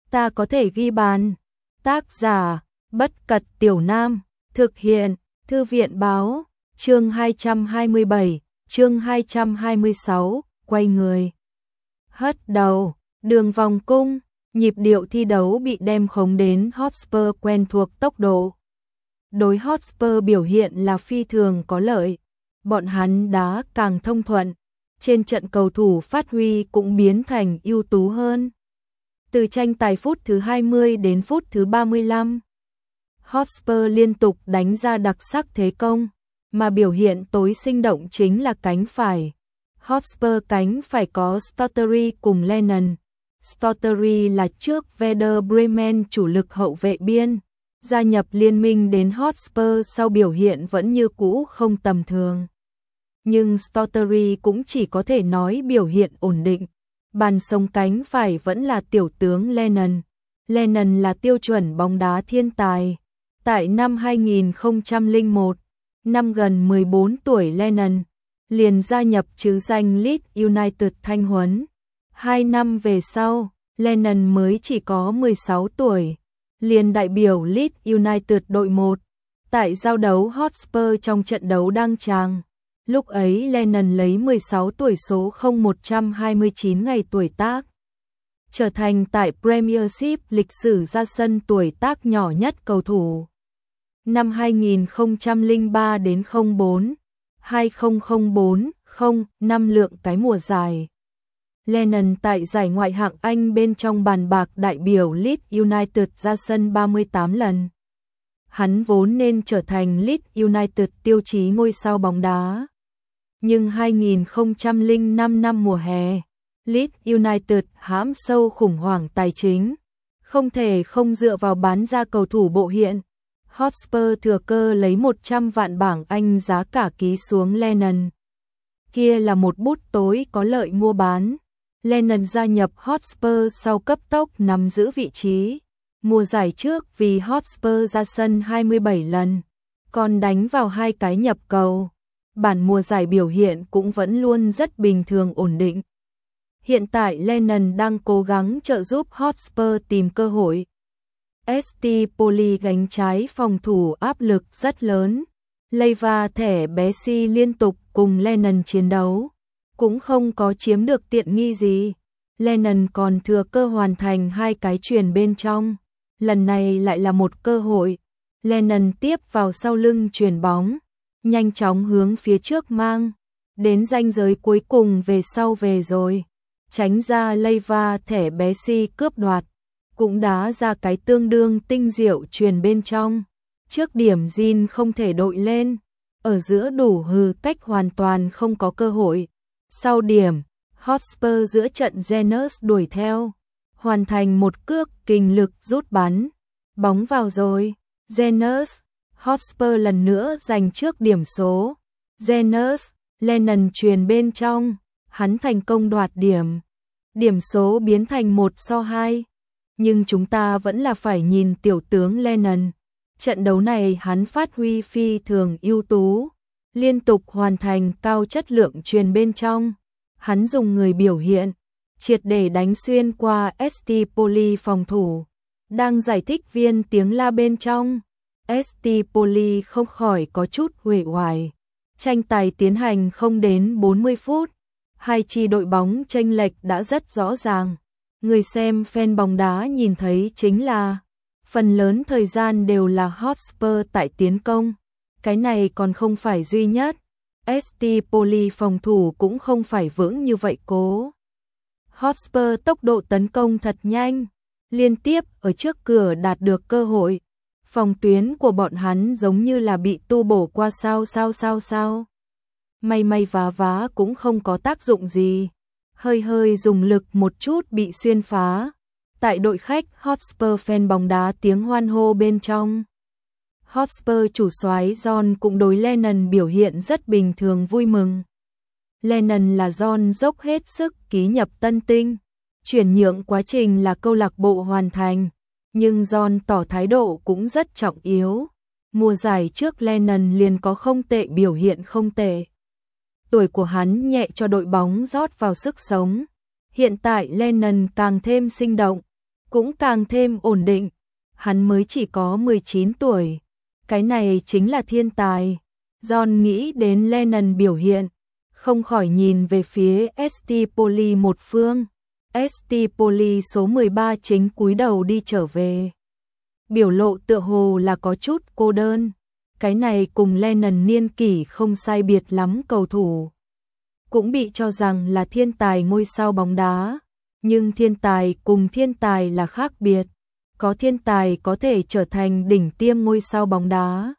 ta có thể ghi bàn. Tác giả, Bất Cật Tiểu Nam, thực hiện, Thư viện báo, chương 227, chương 226, quay người. Hất đầu, đường vòng cung, nhịp điệu thi đấu bị đem khống đến Hotspur quen thuộc tốc độ. Đối Hotspur biểu hiện là phi thường có lợi, bọn hắn đá càng thông thuận, trên trận cầu thủ phát huy cũng biến thành ưu tú hơn. Từ tranh tài phút thứ 20 đến phút thứ 35, Hotspur liên tục đánh ra đặc sắc thế công, mà biểu hiện tối sinh động chính là cánh phải. Hotspur cánh phải có Stottery cùng Lennon. Stottery là trước Werder Bremen chủ lực hậu vệ biên, gia nhập liên minh đến Hotspur sau biểu hiện vẫn như cũ không tầm thường. Nhưng Stottery cũng chỉ có thể nói biểu hiện ổn định. Bàn sống cánh phải vẫn là tiểu tướng Lennon. Lennon là tiêu chuẩn bóng đá thiên tài. Tại năm 2001, năm gần 14 tuổi Lennon liền gia nhập trứ danh Leeds United thanh huấn. 2 năm về sau, Lennon mới chỉ có 16 tuổi, liền đại biểu Leeds United đội 1 tại giao đấu Hotspur trong trận đấu đăng tràng. Lúc ấy Lennon lấy 16 tuổi số 0129 ngày tuổi tác, trở thành tại Premiership lịch sử ra sân tuổi tác nhỏ nhất cầu thủ. Năm 2003 đến 04, 2004, 05 lượng cái mùa giải. Lennon tại giải ngoại hạng Anh bên trong bàn bạc đại biểu Leeds United ra sân 38 lần. Hắn vốn nên trở thành Leeds United tiêu chí ngôi sao bóng đá. Nhưng 2005 năm mùa hè, Leeds United hãm sâu khủng hoảng tài chính, không thể không dựa vào bán ra cầu thủ bộ hiện. Hotspur thừa cơ lấy 100 vạn bảng Anh giá cả ký xuống Lennon. Kia là một bút tối có lợi mua bán. Lennon gia nhập Hotspur sau cấp tốc nắm giữ vị trí. Mùa giải trước vì Hotspur ra sân 27 lần, còn đánh vào 2 cái nhập cầu. Bản mùa giải biểu hiện cũng vẫn luôn rất bình thường ổn định. Hiện tại Lennon đang cố gắng trợ giúp Hotspur tìm cơ hội. ST Poli gánh trái phòng thủ áp lực rất lớn. Leiva thẻ Bessi liên tục cùng Lennon chiến đấu, cũng không có chiếm được tiện nghi gì. Lennon còn thừa cơ hoàn thành 2 cái chuyền bên trong. Lần này lại là một cơ hội. Lennon tiếp vào sau lưng chuyền bóng, nhanh chóng hướng phía trước mang, đến ranh giới cuối cùng về sau về rồi, tránh ra Leiva thẻ Bessi cướp đoạt, cũng đá ra cái tương đương tinh diệu chuyền bên trong. Trước điểm Jean không thể đội lên, ở giữa đủ hư cách hoàn toàn không có cơ hội. Sau điểm, Hotspur giữa trận Janus đuổi theo, hoàn thành một cước kình lực rút bắn, bóng vào rồi. Janus, Hotspur lần nữa giành trước điểm số. Janus, Lennon chuyền bên trong, hắn thành công đoạt điểm. Điểm số biến thành 1-2. Nhưng chúng ta vẫn là phải nhìn tiểu tướng Lennon. Trận đấu này hắn phát huy phi thường ưu tú, liên tục hoàn thành cao chất lượng chuyền bên trong. Hắn dùng người biểu hiện, triệt để đánh xuyên qua ST Poli phòng thủ. Đang giải thích viên tiếng la bên trong, ST Poli không khỏi có chút uể oải. Tranh tài tiến hành không đến 40 phút, hai chi đội bóng chênh lệch đã rất rõ ràng. Người xem fan bóng đá nhìn thấy chính là phần lớn thời gian đều là Hotspur tại tiến công. Cái này còn không phải duy nhất. ST Poli phòng thủ cũng không phải vững như vậy cố. Hotspur tốc độ tấn công thật nhanh, liên tiếp ở trước cửa đạt được cơ hội. Phòng tuyến của bọn hắn giống như là bị tu bổ qua sao. May vá cũng không có tác dụng gì. Hơi dùng lực một chút bị xuyên phá. Tại đội khách Hotspur fan bóng đá tiếng hoan hô bên trong. Hotspur chủ soái John cũng đối Lennon biểu hiện rất bình thường vui mừng. Lennon là John dốc hết sức ký nhập tân tinh. Chuyển nhượng quá trình là câu lạc bộ hoàn thành, nhưng John tỏ thái độ cũng rất trọng yếu. Mùa giải trước Lennon liền có không tệ biểu hiện không tệ. Tuổi của hắn nhẹ cho đội bóng rót vào sức sống. Hiện tại Lennon càng thêm sinh động, cũng càng thêm ổn định. Hắn mới chỉ có 19 tuổi. Cái này chính là thiên tài. John nghĩ đến Lennon biểu hiện, không khỏi nhìn về phía ST Poli một phương. ST Poli số 13 chính cúi đầu đi trở về. Biểu lộ tựa hồ là có chút cô đơn. Cái này cùng Lennon niên kỷ không sai biệt lắm cầu thủ. Cũng bị cho rằng là thiên tài ngôi sao bóng đá. Nhưng thiên tài cùng thiên tài là khác biệt. Có thiên tài có thể trở thành đỉnh tiêm ngôi sao bóng đá.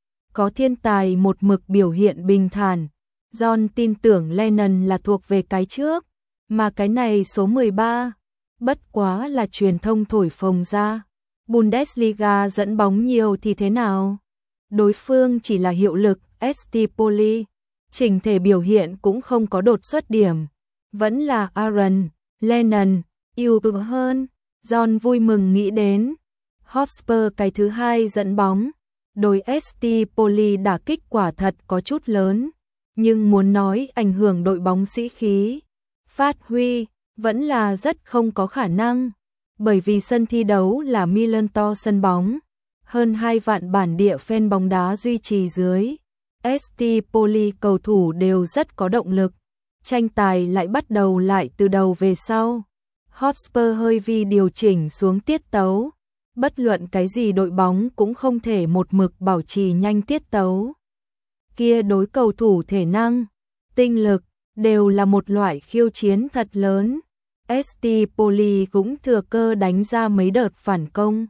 Có thiên tài một mực biểu hiện bình thản. John tin tưởng Lennon là thuộc về cái trước, mà cái này số 13, bất quá là truyền thông thổi phồng ra. Bundesliga dẫn bóng nhiều thì thế nào? Đối phương chỉ là hiệu lực ST Poli, chỉnh thể biểu hiện cũng không có đột xuất điểm. Vẫn là Aaron, Lennon, yêu hơn. John vui mừng nghĩ đến. Hotspur cái thứ hai dẫn bóng. Đối ST Poli đả kích quả thật có chút lớn. Nhưng muốn nói ảnh hưởng đội bóng sĩ khí, phát huy, vẫn là rất không có khả năng. Bởi vì sân thi đấu là Millantor sân bóng. Hơn 2 vạn bản địa fan bóng đá duy trì dưới. ST Poli cầu thủ đều rất có động lực. Tranh tài lại bắt đầu lại từ đầu về sau. Hotspur hơi vi điều chỉnh xuống tiết tấu. Bất luận cái gì đội bóng cũng không thể một mực bảo trì nhanh tiết tấu. Kia đối cầu thủ thể năng, tinh lực, đều là một loại khiêu chiến thật lớn. ST Poli cũng thừa cơ đánh ra mấy đợt phản công.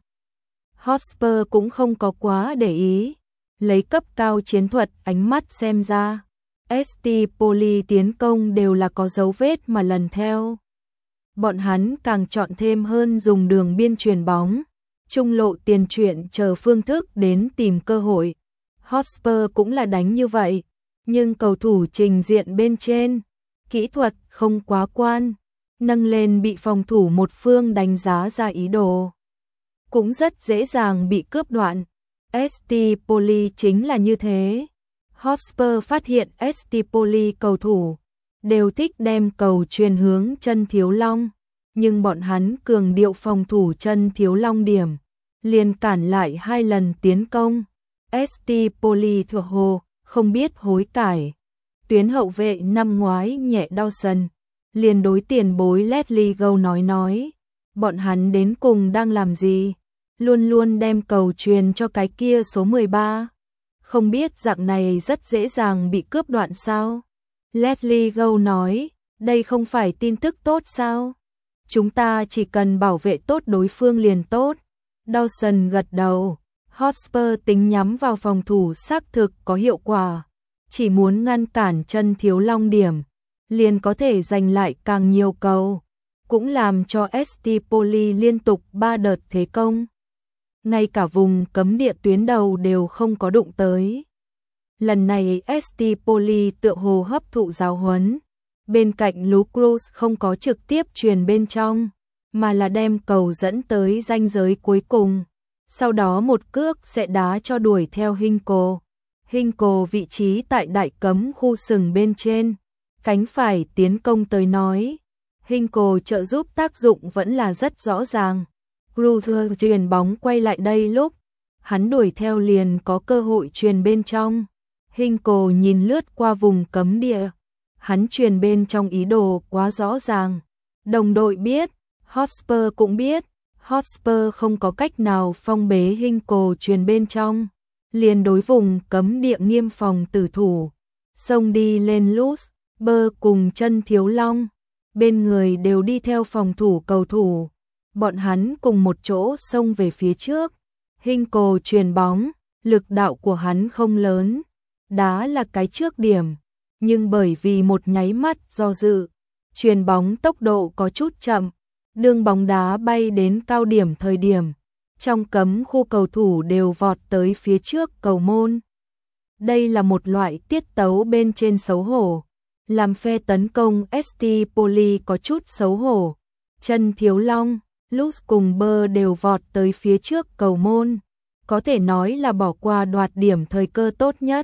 Hotspur cũng không có quá để ý. Lấy cấp cao chiến thuật ánh mắt xem ra. ST Poli tiến công đều là có dấu vết mà lần theo. Bọn hắn càng chọn thêm hơn dùng đường biên chuyền bóng, trung lộ tiền chuyển chờ phương thức đến tìm cơ hội. Hotspur cũng là đánh như vậy, nhưng cầu thủ trình diện bên trên, kỹ thuật không quá quan, nâng lên bị phòng thủ một phương đánh giá ra ý đồ. Cũng rất dễ dàng bị cướp đoạn. ST Poli chính là như thế. Hotspur phát hiện ST Poli cầu thủ đều thích đem cầu truyền hướng chân thiếu long, nhưng bọn hắn cường điệu phòng thủ chân thiếu long điểm, liền cản lại 2 lần tiến công. ST Poli thừa hồ, không biết hối cải. Tuyến hậu vệ năm ngoái nhẹ Dawson, liền đối tiền bối Leslie Go nói, bọn hắn đến cùng đang làm gì? Luôn luôn đem cầu truyền cho cái kia số 13. Không biết dạng này rất dễ dàng bị cướp đoạn sao? Leslie Go nói, đây không phải tin tức tốt sao? Chúng ta chỉ cần bảo vệ tốt đối phương liền tốt. Dawson gật đầu. Hotspur tính nhắm vào phòng thủ xác thực có hiệu quả. Chỉ muốn ngăn cản chân thiếu long điểm, liền có thể giành lại càng nhiều cầu. Cũng làm cho ST Poli liên tục 3 đợt thế công. Ngay cả vùng cấm địa tuyến đầu đều không có đụng tới. Lần này ST Poli tựa hồ hấp thụ giáo huấn. Bên cạnh Lou Cruz không có trực tiếp truyền bên trong, mà là đem cầu dẫn tới ranh giới cuối cùng. Sau đó một cước sẽ đá cho đuổi theo Hinkle. Hinkle vị trí tại đại cấm khu sừng bên trên. Cánh phải tiến công tới nói. Hinkle trợ giúp tác dụng vẫn là rất rõ ràng. Cruz truyền bóng quay lại đây lúc hắn đuổi theo liền có cơ hội truyền bên trong. Hinkle nhìn lướt qua vùng cấm địa. Hắn truyền bên trong ý đồ quá rõ ràng. Đồng đội biết, Hotspur cũng biết. Hotspur không có cách nào phong bế Hinkle truyền bên trong. Liền đối vùng cấm địa nghiêm phòng tử thủ. Xông đi lên Lutz, Bơ cùng chân thiếu long. Bên người đều đi theo phòng thủ cầu thủ. Bọn hắn cùng một chỗ xông về phía trước. Hinkle truyền bóng, lực đạo của hắn không lớn. Đá là cái trước điểm. Nhưng bởi vì một nháy mắt do dự, truyền bóng tốc độ có chút chậm. Đường bóng đá bay đến cao điểm thời điểm. Trong cấm khu cầu thủ đều vọt tới phía trước cầu môn. Đây là một loại tiết tấu bên trên xấu hổ. Làm phe tấn công ST Poli có chút xấu hổ. Chân thiếu long, Lutz cùng Bơ đều vọt tới phía trước cầu môn. Có thể nói là bỏ qua đoạt điểm thời cơ tốt nhất.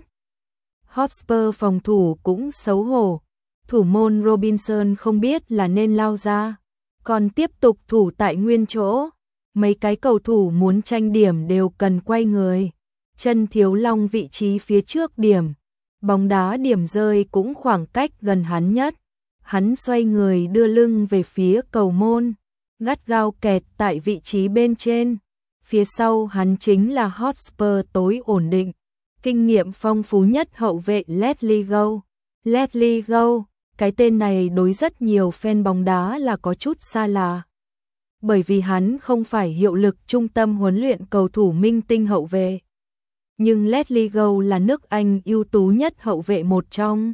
Hotspur phòng thủ cũng xấu hổ. Thủ môn Robinson không biết là nên lao ra, còn tiếp tục thủ tại nguyên chỗ. Mấy cái cầu thủ muốn tranh điểm đều cần quay người. Chân Thiếu Long vị trí phía trước điểm. Bóng đá điểm rơi cũng khoảng cách gần hắn nhất. Hắn xoay người đưa lưng về phía cầu môn, gắt gao kẹt tại vị trí bên trên. Phía sau hắn chính là Hotspur tối ổn định, kinh nghiệm phong phú nhất hậu vệ Leslie Gow. Leslie Gow, cái tên này đối rất nhiều fan bóng đá là có chút xa lạ. Bởi vì hắn không phải hiệu lực trung tâm huấn luyện cầu thủ minh tinh hậu vệ. Nhưng Leslie Gow là nước Anh ưu tú nhất hậu vệ một trong.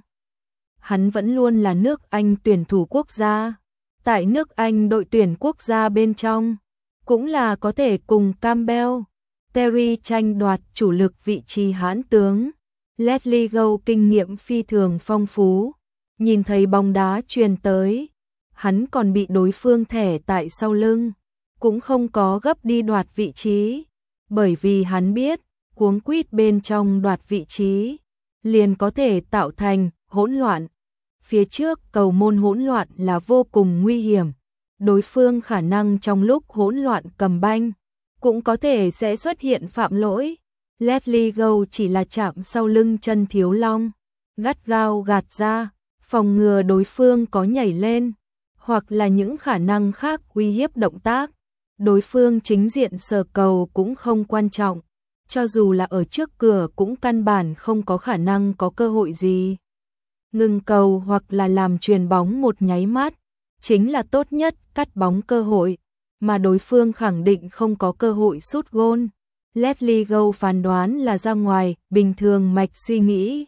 Hắn vẫn luôn là nước Anh tuyển thủ quốc gia. Tại nước Anh đội tuyển quốc gia bên trong, cũng là có thể cùng Campbell, Terry tranh đoạt chủ lực vị trí hãn tướng. Leslie Gow kinh nghiệm phi thường phong phú. Nhìn thấy bóng đá truyền tới, hắn còn bị đối phương thẻ tại sau lưng, cũng không có gấp đi đoạt vị trí, bởi vì hắn biết, cuống quýt bên trong đoạt vị trí, liền có thể tạo thành hỗn loạn. Phía trước cầu môn hỗn loạn là vô cùng nguy hiểm, đối phương khả năng trong lúc hỗn loạn cầm banh, cũng có thể sẽ xuất hiện phạm lỗi. Leslie Gow chỉ là chạm sau lưng Chân Thiếu Long, gắt gao gạt ra, phòng ngừa đối phương có nhảy lên, hoặc là những khả năng khác uy hiếp động tác. Đối phương chính diện sờ cầu cũng không quan trọng, cho dù là ở trước cửa cũng căn bản không có khả năng có cơ hội gì. Ngừng cầu hoặc là làm chuyền bóng một nháy mắt, chính là tốt nhất cắt bóng cơ hội, mà đối phương khẳng định không có cơ hội sút gôn. Leslie Gow phán đoán là ra ngoài bình thường mạch suy nghĩ.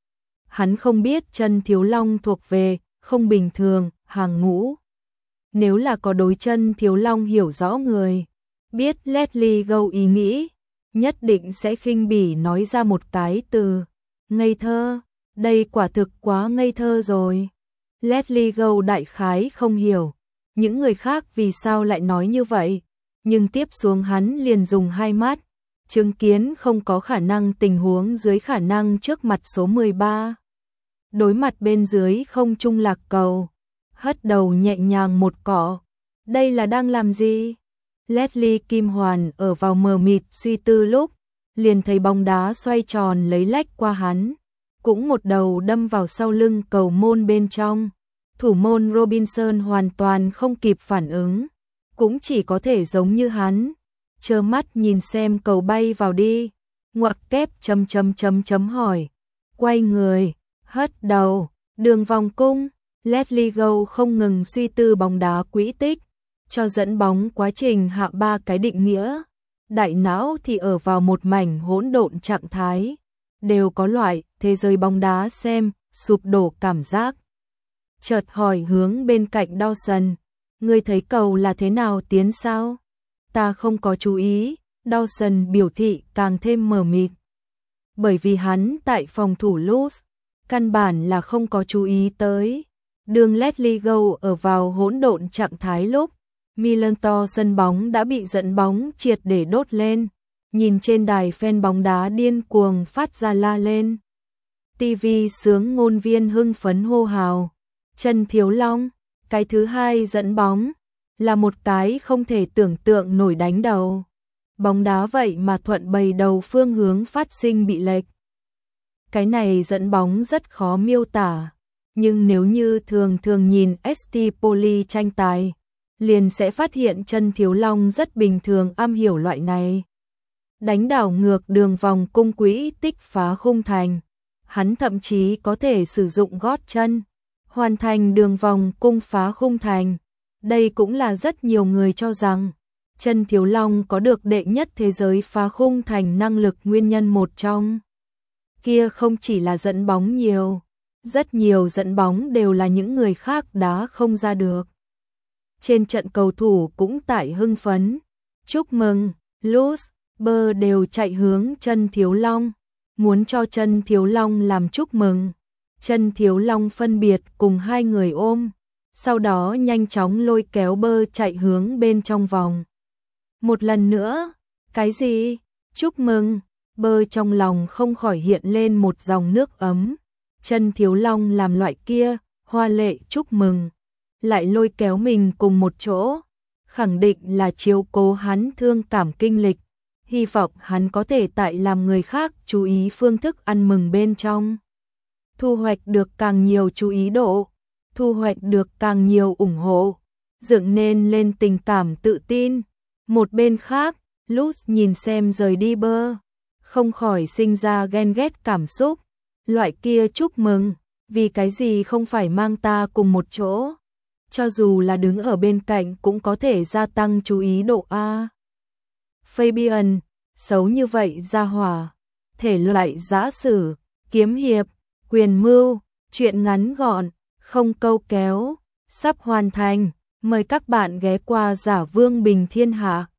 Hắn không biết Chân Thiếu Long thuộc về không bình thường hàng ngũ. Nếu là có đối Chân Thiếu Long hiểu rõ người, biết Leslie Gow ý nghĩ, nhất định sẽ khinh bỉ nói ra một cái từ ngây thơ. Đây quả thực quá ngây thơ rồi. Leslie Gow đại khái không hiểu những người khác vì sao lại nói như vậy, nhưng tiếp xuống hắn liền dùng hai mắt chứng kiến không có khả năng tình huống dưới khả năng trước mặt số 13. Đối mặt bên dưới không trung lạc cầu, hất đầu nhẹ nhàng một cọ. Đây là đang làm gì? Leslie Kim Hoàn ở vào mờ mịt suy tư lúc, liền thấy bóng đá xoay tròn lấy lách qua hắn, cũng một đầu đâm vào sau lưng cầu môn bên trong. Thủ môn Robinson hoàn toàn không kịp phản ứng, cũng chỉ có thể giống như hắn, trơ mắt nhìn xem cầu bay vào đi, ngoặc kép hỏi, quay người, hất đầu, đường vòng cung. Leslie Gow không ngừng suy tư bóng đá quỹ tích, cho dẫn bóng quá trình hạ ba cái định nghĩa. Đại não thì ở vào một mảnh hỗn độn trạng thái, đều có loại thế giới bóng đá xem sụp đổ cảm giác. Chợt hỏi hướng bên cạnh Dawson, ngươi thấy cầu là thế nào tiến sao? Ta không có chú ý. Dawson biểu thị càng thêm mờ mịt, bởi vì hắn tại phòng thủ loose, căn bản là không có chú ý tới. Đường Leslie Gow ở vào hỗn độn trạng thái lúc, Millantor sân bóng đã bị dẫn bóng triệt để đốt lên. Nhìn trên đài fan bóng đá điên cuồng phát ra la lên. TV sướng ngôn viên hưng phấn hô hào. Chân Thiếu Long, cái thứ hai dẫn bóng, là một cái không thể tưởng tượng nổi đánh đầu. Bóng đá vậy mà thuận bầy đầu phương hướng phát sinh bị lệch. Cái này dẫn bóng rất khó miêu tả, nhưng nếu như thường nhìn ST Poli tranh tài, liền sẽ phát hiện Chân Thiếu Long rất bình thường am hiểu loại này. Đánh đảo ngược đường vòng cung quỹ tích phá khung thành, hắn thậm chí có thể sử dụng gót chân, hoàn thành đường vòng cung phá khung thành. Đây cũng là rất nhiều người cho rằng Chân Thiếu Long có được đệ nhất thế giới phá khung thành năng lực nguyên nhân một trong. Kia không chỉ là dẫn bóng nhiều, rất nhiều dẫn bóng đều là những người khác đá không ra được. Trên trận cầu thủ cũng tại hưng phấn, chúc mừng, Luz, Bơ đều chạy hướng Chân Thiếu Long, muốn cho Chân Thiếu Long làm chúc mừng. Chân Thiếu Long phân biệt cùng hai người ôm, sau đó nhanh chóng lôi kéo Bơ chạy hướng bên trong vòng. Một lần nữa, cái gì? Chúc mừng. Bơ trong lòng không khỏi hiện lên một dòng nước ấm. Chân Thiếu Long làm loại kia, hoa lệ chúc mừng, lại lôi kéo mình cùng một chỗ, khẳng định là chiếu cố hắn thương cảm kinh lịch, hy vọng hắn có thể tại làm người khác chú ý phương thức ăn mừng bên trong. Thu hoạch được càng nhiều chú ý độ, thu hoạch được càng nhiều ủng hộ, dựng nên lên tình cảm tự tin. Một bên khác, Luz nhìn xem rời đi bơ, không khỏi sinh ra ghen ghét cảm xúc, loại kia chúc mừng, vì cái gì không phải mang ta cùng một chỗ, cho dù là đứng ở bên cạnh cũng có thể gia tăng chú ý độ a. Fabian, xấu như vậy ra hỏa, thể loại giã sử, kiếm hiệp, quyền mưu, truyện ngắn gọn, không câu kéo, sắp hoàn thành, mời các bạn ghé qua Giả Vương Bình Thiên Hạ.